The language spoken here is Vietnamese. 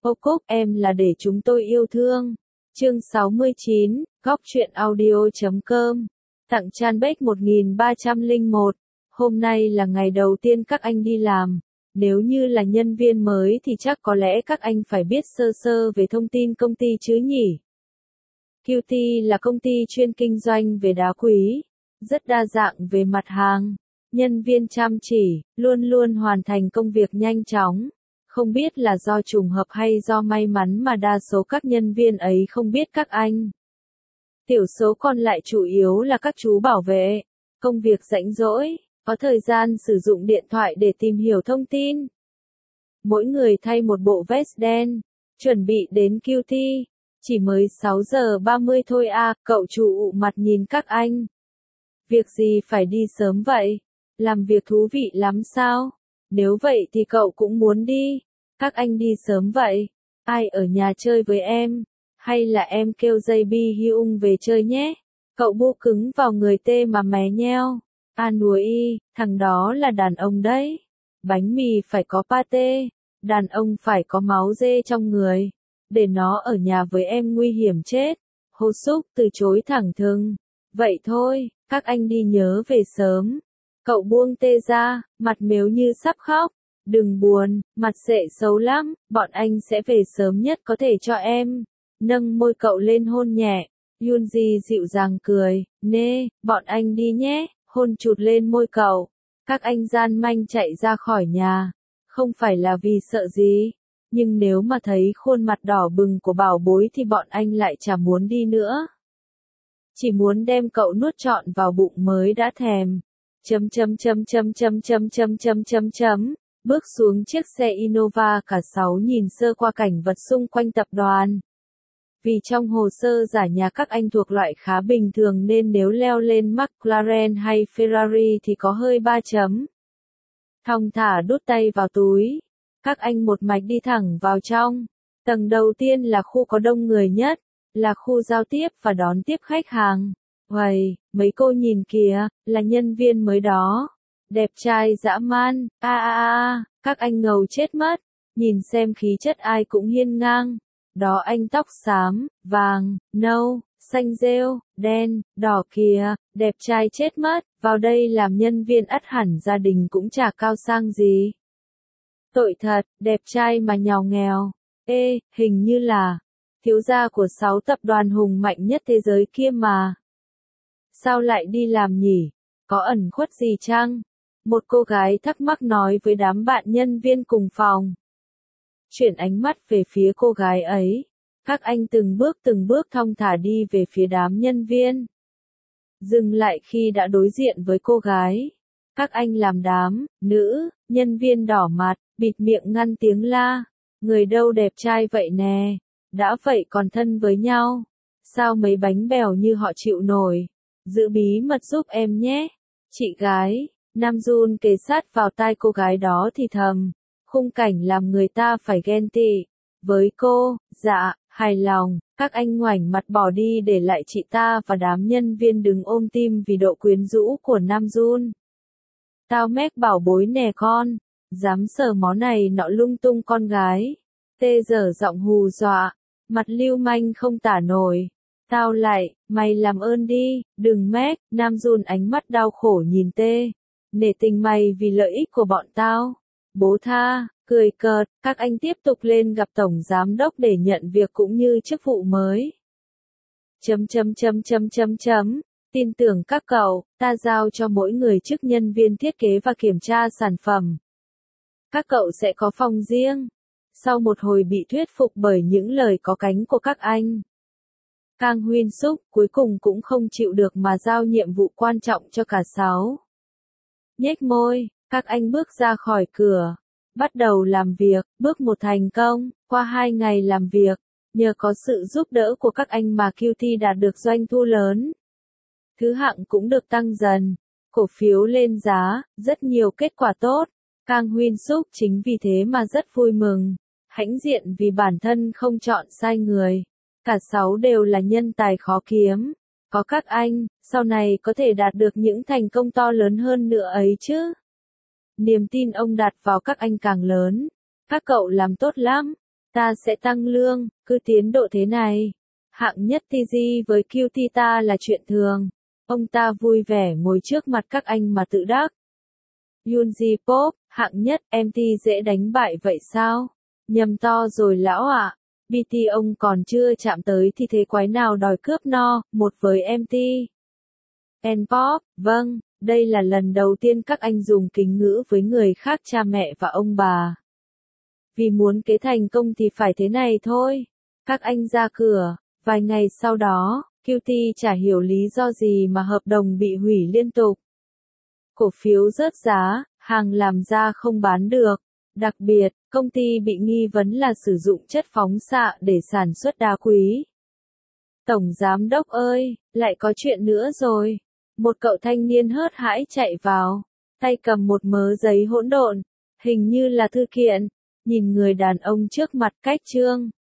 Ô Cúc, em là để chúng tôi yêu thương. Chương 69, Góc truyện audio.com. Tặng Chanbeck 1301. Hôm nay là ngày đầu tiên các anh đi làm. Nếu như là nhân viên mới thì chắc có lẽ các anh phải biết sơ sơ về thông tin công ty chứ nhỉ? QT là công ty chuyên kinh doanh về đá quý, rất đa dạng về mặt hàng. Nhân viên chăm chỉ, luôn luôn hoàn thành công việc nhanh chóng. Không biết là do trùng hợp hay do may mắn mà đa số các nhân viên ấy không biết các anh. Tiểu số còn lại chủ yếu là các chú bảo vệ, công việc rảnh rỗi, có thời gian sử dụng điện thoại để tìm hiểu thông tin. Mỗi người thay một bộ vest đen, chuẩn bị đến QT. Chỉ mới 6 giờ 30 thôi à, cậu chủ ụ mặt nhìn các anh. Việc gì phải đi sớm vậy? Làm việc thú vị lắm sao? Nếu vậy thì cậu cũng muốn đi. Các anh đi sớm vậy. Ai ở nhà chơi với em? Hay là em kêu JB Hyung về chơi nhé? Cậu bu cứng vào người tê mà mé nheo. Nuôi y, thằng đó là đàn ông đấy. Bánh mì phải có pate. Đàn ông phải có máu dê trong người. Để nó ở nhà với em nguy hiểm chết. Hô Súc từ chối thẳng thừng. Vậy thôi, các anh đi nhớ về sớm. Cậu buông tê ra, mặt mếu như sắp khóc. Đừng buồn, mặt sệ xấu lắm, bọn anh sẽ về sớm nhất có thể cho em. Nâng môi cậu lên hôn nhẹ. Yoonji dịu dàng cười, nê, bọn anh đi nhé, hôn chụt lên môi cậu. Các anh gian manh chạy ra khỏi nhà. Không phải là vì sợ gì. Nhưng nếu mà thấy khuôn mặt đỏ bừng của bảo bối thì bọn anh lại chả muốn đi nữa. Chỉ muốn đem cậu nuốt trọn vào bụng mới đã thèm. Bước xuống chiếc xe Innova cả 6 nhìn sơ qua cảnh vật xung quanh tập đoàn. Vì trong hồ sơ giả nhà các anh thuộc loại khá bình thường nên nếu leo lên McLaren hay Ferrari thì có hơi 3 chấm. Thong thả đút tay vào túi. Các anh một mạch đi thẳng vào trong. Tầng đầu tiên là khu có đông người nhất, là khu giao tiếp và đón tiếp khách hàng. Uầy, mấy cô nhìn kìa, là nhân viên mới đó. Đẹp trai dã man, các anh ngầu chết mất. Nhìn xem khí chất ai cũng hiên ngang. Đó anh tóc xám, vàng, nâu, xanh rêu, đen, đỏ kìa, đẹp trai chết mất. Vào đây làm nhân viên ắt hẳn gia đình cũng chả cao sang gì. Tội thật, đẹp trai mà nhàu nghèo. Hình như là thiếu gia của 6 tập đoàn hùng mạnh nhất thế giới kia mà. Sao lại đi làm nhỉ? Có ẩn khuất gì chăng? Một cô gái thắc mắc nói với đám bạn nhân viên cùng phòng. Chuyển ánh mắt về phía cô gái ấy. Các anh từng bước thong thả đi về phía đám nhân viên. Dừng lại khi đã đối diện với cô gái. Các anh làm đám, nữ, nhân viên đỏ mặt, bịt miệng ngăn tiếng la. Người đâu đẹp trai vậy nè. Đã vậy còn thân với nhau. Sao mấy bánh bèo như họ chịu nổi. Giữ bí mật giúp em nhé. Chị gái, Nam Jun kề sát vào tai cô gái đó thì thầm. Khung cảnh làm người ta phải ghen tị. Với cô, dạ, hài lòng, các anh ngoảnh mặt bỏ đi để lại chị ta và đám nhân viên đứng ôm tim vì độ quyến rũ của Nam Jun. Tao mét bảo bối nè con, dám sờ mó này nọ lung tung con gái. Tê dở giọng hù dọa, mặt lưu manh không tả nổi. Tao lại, mày làm ơn đi, đừng mét, Nam Jun ánh mắt đau khổ nhìn Tê. Nể tình mày vì lợi ích của bọn tao. Bố tha, cười cợt, các anh tiếp tục lên gặp tổng giám đốc để nhận việc cũng như chức vụ mới. Tin tưởng các cậu, ta giao cho mỗi người chức nhân viên thiết kế và kiểm tra sản phẩm. Các cậu sẽ có phòng riêng. Sau một hồi bị thuyết phục bởi những lời có cánh của các anh, Kang Huyên Suk cuối cùng cũng không chịu được mà giao nhiệm vụ quan trọng cho cả 6. Nhếch môi, các anh bước ra khỏi cửa. Bắt đầu làm việc, bước 1 thành công, qua 2 ngày làm việc, nhờ có sự giúp đỡ của các anh mà QT đạt được doanh thu lớn. Thứ hạng cũng được tăng dần, cổ phiếu lên giá, rất nhiều kết quả tốt. Kang Huyên Suk chính vì thế mà rất vui mừng, hãnh diện vì bản thân không chọn sai người. Cả 6 đều là nhân tài khó kiếm. Có các anh, sau này có thể đạt được những thành công to lớn hơn nữa ấy chứ. Niềm tin ông đặt vào các anh càng lớn. Các cậu làm tốt lắm. Ta sẽ tăng lương, cứ tiến độ thế này. Hạng nhất TG với QT ta là chuyện thường. Ông ta vui vẻ ngồi trước mặt các anh mà tự đắc. Yoonji Pop, hạng nhất, MT dễ đánh bại vậy sao? Nhầm to rồi lão ạ. BT ông còn chưa chạm tới thì thế quái nào đòi cướp no, một với MT. N-pop, vâng, đây là lần đầu tiên các anh dùng kính ngữ với người khác cha mẹ và ông bà. Vì muốn kế thành công thì phải thế này thôi. Các anh ra cửa, vài ngày sau đó, QT chả hiểu lý do gì mà hợp đồng bị hủy liên tục. Cổ phiếu rớt giá, hàng làm ra không bán được. Đặc biệt, công ty bị nghi vấn là sử dụng chất phóng xạ để sản xuất đá quý. Tổng giám đốc ơi, lại có chuyện nữa rồi. Một cậu thanh niên hớt hãi chạy vào, tay cầm một mớ giấy hỗn độn, hình như là thư kiện, nhìn người đàn ông trước mặt cách trương.